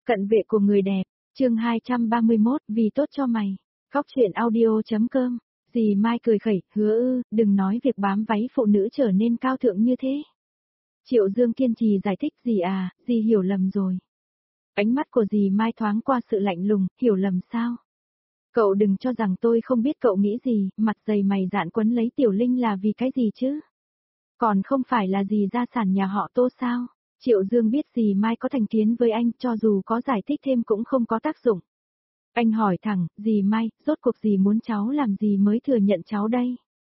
Cận vệ của người đẹp, chương 231, vì tốt cho mày. Góc truyện audio.com. Dì Mai cười khẩy, hứa đừng nói việc bám váy phụ nữ trở nên cao thượng như thế. Triệu Dương kiên trì giải thích, dì hiểu lầm rồi. Ánh mắt của dì Mai thoáng qua sự lạnh lùng, hiểu lầm sao? Cậu đừng cho rằng tôi không biết cậu nghĩ gì, mặt dày mày dạn quấn lấy Tiểu Linh là vì cái gì chứ? Còn không phải là dì gia sản nhà họ Tô sao? Triệu Dương biết dì Mai có thành kiến với anh, cho dù có giải thích thêm cũng không có tác dụng. Anh hỏi thẳng, dì Mai, rốt cuộc dì muốn cháu làm gì mới thừa nhận cháu đây?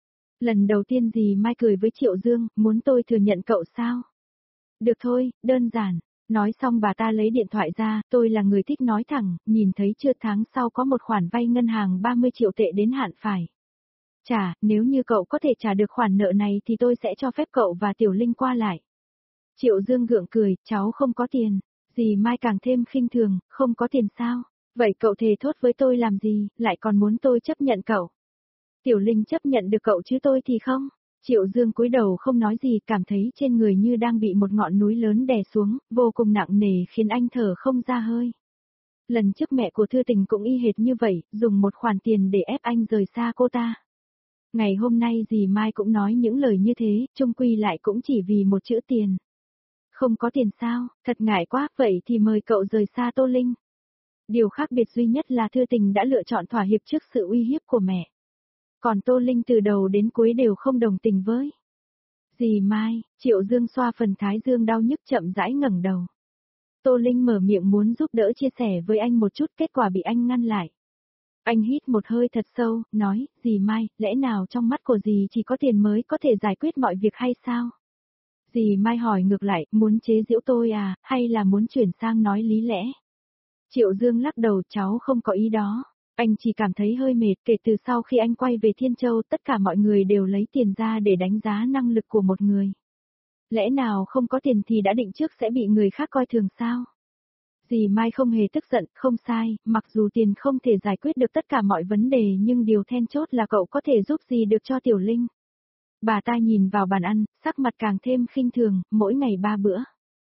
Lần đầu tiên dì Mai cười với Triệu Dương, muốn tôi thừa nhận cậu sao? Được thôi, đơn giản. Nói xong bà ta lấy điện thoại ra, tôi là người thích nói thẳng, nhìn thấy chưa, tháng sau có một khoản vay ngân hàng 30 triệu tệ đến hạn phải trả, nếu như cậu có thể trả được khoản nợ này thì tôi sẽ cho phép cậu và Tiểu Linh qua lại. Triệu Dương gượng cười, cháu không có tiền. Dì Mai càng thêm khinh thường, không có tiền sao? Vậy cậu thề thốt với tôi làm gì, lại còn muốn tôi chấp nhận cậu? Tiểu Linh chấp nhận được cậu chứ tôi thì không? Triệu Dương cúi đầu không nói gì, cảm thấy trên người như đang bị một ngọn núi lớn đè xuống, vô cùng nặng nề khiến anh thở không ra hơi. Lần trước mẹ của Thư Tình cũng y hệt như vậy, dùng một khoản tiền để ép anh rời xa cô ta. Ngày hôm nay dì Mai cũng nói những lời như thế, chung quy lại cũng chỉ vì một chữ tiền. Không có tiền sao, thật ngại quá, vậy thì mời cậu rời xa Tô Linh. Điều khác biệt duy nhất là Thư Tình đã lựa chọn thỏa hiệp trước sự uy hiếp của mẹ. Còn Tô Linh từ đầu đến cuối đều không đồng tình với dì Mai. Triệu Dương xoa phần thái dương đau nhức chậm rãi ngẩng đầu. Tô Linh mở miệng muốn giúp đỡ chia sẻ với anh một chút, kết quả bị anh ngăn lại. Anh hít một hơi thật sâu, nói, dì Mai, lẽ nào trong mắt của dì chỉ có tiền mới có thể giải quyết mọi việc hay sao? Dì Mai hỏi ngược lại, muốn chế giễu tôi à, hay là muốn chuyển sang nói lý lẽ? Triệu Dương lắc đầu, cháu không có ý đó. Anh chỉ cảm thấy hơi mệt, kể từ sau khi anh quay về Thiên Châu, tất cả mọi người đều lấy tiền ra để đánh giá năng lực của một người. Lẽ nào không có tiền thì đã định trước sẽ bị người khác coi thường sao? Dì Mai không hề tức giận, không sai, mặc dù tiền không thể giải quyết được tất cả mọi vấn đề nhưng điều then chốt là cậu có thể giúp gì được cho Tiểu Linh. Bà ta nhìn vào bàn ăn, sắc mặt càng thêm khinh thường, mỗi ngày 3 bữa.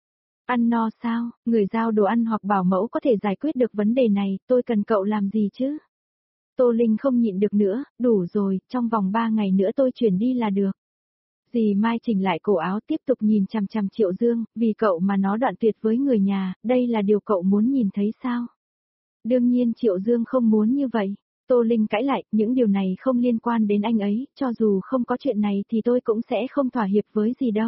Ăn no sao, người giao đồ ăn hoặc bảo mẫu có thể giải quyết được vấn đề này, tôi cần cậu làm gì chứ? Tô Linh không nhịn được nữa, đủ rồi, trong vòng 3 ngày nữa tôi chuyển đi là được. Dì Mai chỉnh lại cổ áo tiếp tục nhìn chằm chằm Triệu Dương, vì cậu mà nó đoạn tuyệt với người nhà, đây là điều cậu muốn nhìn thấy sao? Đương nhiên Triệu Dương không muốn như vậy. Tô Linh cãi lại, những điều này không liên quan đến anh ấy, cho dù không có chuyện này thì tôi cũng sẽ không thỏa hiệp với gì đâu.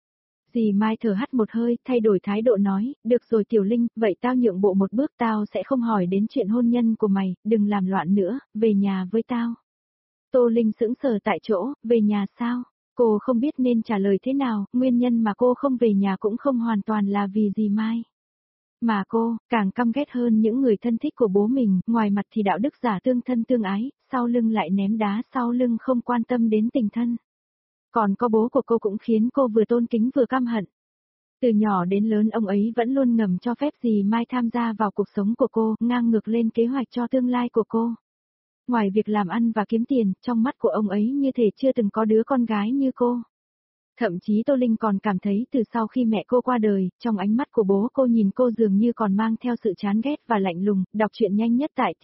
Dì Mai thở hắt một hơi, thay đổi thái độ nói, được rồi Tiểu Linh, vậy tao nhượng bộ một bước, tao sẽ không hỏi đến chuyện hôn nhân của mày, đừng làm loạn nữa, về nhà với tao. Tô Linh sững sờ tại chỗ, về nhà sao? Cô không biết nên trả lời thế nào, nguyên nhân mà cô không về nhà cũng không hoàn toàn là vì dì Mai. Mà cô, càng căm ghét hơn những người thân thích của bố mình, ngoài mặt thì đạo đức giả tương thân tương ái, sau lưng lại ném đá sau lưng không quan tâm đến tình thân. Còn có bố của cô cũng khiến cô vừa tôn kính vừa căm hận. Từ nhỏ đến lớn ông ấy vẫn luôn ngầm cho phép dì Mai tham gia vào cuộc sống của cô, ngang ngược lên kế hoạch cho tương lai của cô. Ngoài việc làm ăn và kiếm tiền, trong mắt của ông ấy như thể chưa từng có đứa con gái như cô. Thậm chí Tô Linh còn cảm thấy từ sau khi mẹ cô qua đời, trong ánh mắt của bố cô nhìn cô dường như còn mang theo sự chán ghét và lạnh lùng. Đọc truyện nhanh nhất tại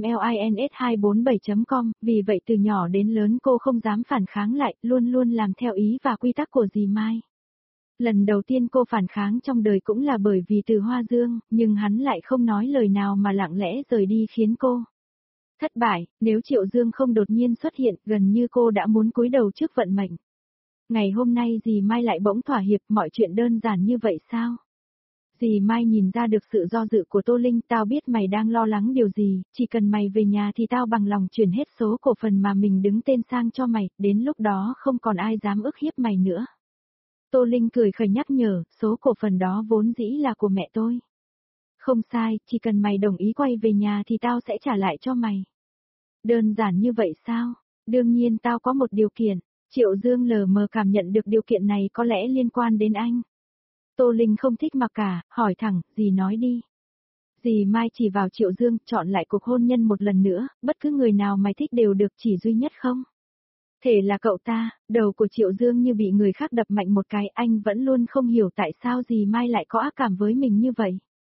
tamlins247.com, vì vậy từ nhỏ đến lớn cô không dám phản kháng lại, luôn luôn làm theo ý và quy tắc của dì Mai. Lần đầu tiên cô phản kháng trong đời cũng là bởi vì Từ Hoa Dương, nhưng hắn lại không nói lời nào mà lặng lẽ rời đi khiến cô thất bại. Nếu Triệu Dương không đột nhiên xuất hiện, gần như cô đã muốn cúi đầu trước vận mệnh. Ngày hôm nay dì Mai lại bỗng thỏa hiệp, mọi chuyện đơn giản như vậy sao? Dì Mai nhìn ra được sự do dự của Tô Linh, tao biết mày đang lo lắng điều gì, chỉ cần mày về nhà thì tao bằng lòng chuyển hết số cổ phần mà mình đứng tên sang cho mày, đến lúc đó không còn ai dám ức hiếp mày nữa. Tô Linh cười khẩy nhắc nhở, số cổ phần đó vốn dĩ là của mẹ tôi. Không sai, chỉ cần mày đồng ý quay về nhà thì tao sẽ trả lại cho mày. Đơn giản như vậy sao? Đương nhiên tao có một điều kiện. Triệu Dương lờ mờ cảm nhận được điều kiện này có lẽ liên quan đến anh. Tô Linh không thích mặc cả, hỏi thẳng, dì nói đi. Dì Mai chỉ vào Triệu Dương, chọn lại cuộc hôn nhân một lần nữa, bất cứ người nào mày thích đều được, chỉ duy nhất không. Thể là cậu ta. Đầu của Triệu Dương như bị người khác đập mạnh một cái, anh vẫn luôn không hiểu tại sao dì Mai lại có ác cảm với mình như vậy.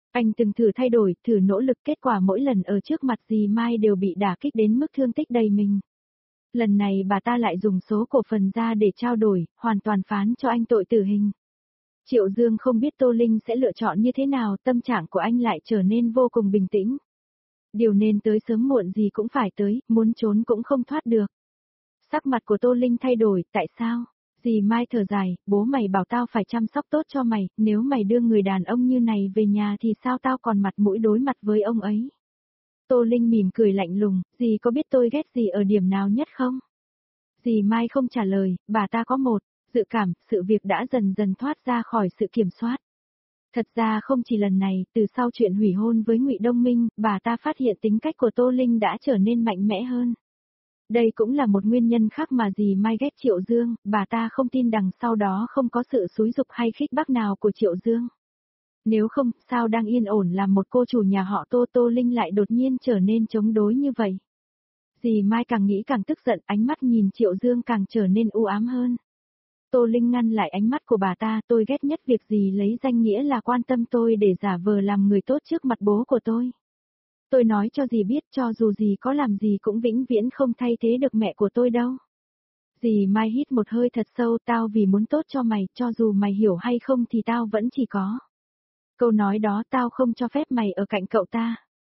Anh từng thử thay đổi, thử nỗ lực, kết quả mỗi lần ở trước mặt dì Mai đều bị đả kích đến mức thương tích đầy mình. Lần này bà ta lại dùng số cổ phần ra để trao đổi, hoàn toàn phán cho anh tội tử hình. Triệu Dương không biết Tô Linh sẽ lựa chọn như thế nào, tâm trạng của anh lại trở nên vô cùng bình tĩnh. Điều nên tới sớm muộn gì cũng phải tới, muốn trốn cũng không thoát được. Sắc mặt của Tô Linh thay đổi, tại sao? Dì Mai thở dài, bố mày bảo tao phải chăm sóc tốt cho mày, nếu mày đưa người đàn ông như này về nhà thì sao tao còn mặt mũi đối mặt với ông ấy? Tô Linh mỉm cười lạnh lùng, dì có biết tôi ghét dì ở điểm nào nhất không? Dì Mai không trả lời, bà ta có một dự cảm, sự việc đã dần dần thoát ra khỏi sự kiểm soát. Thật ra không chỉ lần này, từ sau chuyện hủy hôn với Ngụy Đông Minh, bà ta phát hiện tính cách của Tô Linh đã trở nên mạnh mẽ hơn. Đây cũng là một nguyên nhân khác mà dì Mai ghét Triệu Dương, bà ta không tin đằng sau đó không có sự xúi giục hay khích bác nào của Triệu Dương. Nếu không, sao đang yên ổn làm một cô chủ nhà họ Tô, Tô Linh lại đột nhiên trở nên chống đối như vậy. Dì Mai càng nghĩ càng tức giận, ánh mắt nhìn Triệu Dương càng trở nên u ám hơn. Tô Linh ngăn lại ánh mắt của bà ta, tôi ghét nhất việc dì lấy danh nghĩa là quan tâm tôi để giả vờ làm người tốt trước mặt bố của tôi. Tôi nói cho dì biết cho dù dì có làm gì cũng vĩnh viễn không thay thế được mẹ của tôi đâu. Dì Mai hít một hơi thật sâu, tao vì muốn tốt cho mày, cho dù mày hiểu hay không thì tao vẫn chỉ có. Câu nói đó tao không cho phép mày ở cạnh cậu ta.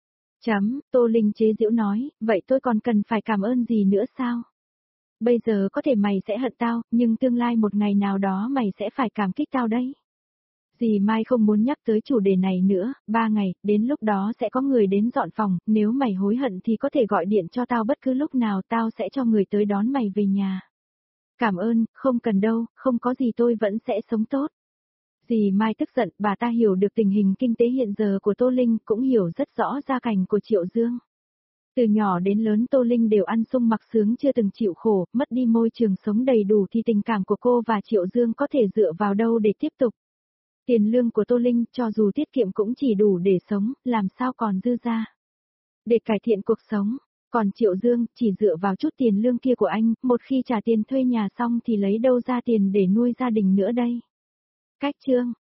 Tô Linh chế giễu nói, vậy tôi còn cần phải cảm ơn gì nữa sao? Bây giờ có thể mày sẽ hận tao, nhưng tương lai một ngày nào đó mày sẽ phải cảm kích tao đấy. Dì Mai không muốn nhắc tới chủ đề này nữa, 3 ngày, đến lúc đó sẽ có người đến dọn phòng, nếu mày hối hận thì có thể gọi điện cho tao bất cứ lúc nào, tao sẽ cho người tới đón mày về nhà. Cảm ơn, không cần đâu, không có gì tôi vẫn sẽ sống tốt. Dì Mai tức giận, bà ta hiểu được tình hình kinh tế hiện giờ của Tô Linh, cũng hiểu rất rõ gia cảnh của Triệu Dương. Từ nhỏ đến lớn Tô Linh đều ăn sung mặc sướng chưa từng chịu khổ, mất đi môi trường sống đầy đủ thì tình cảm của cô và Triệu Dương có thể dựa vào đâu để tiếp tục. Tiền lương của Tô Linh cho dù tiết kiệm cũng chỉ đủ để sống, làm sao còn dư ra. Để cải thiện cuộc sống, còn Triệu Dương chỉ dựa vào chút tiền lương kia của anh, một khi trả tiền thuê nhà xong thì lấy đâu ra tiền để nuôi gia đình nữa đây. Cách chương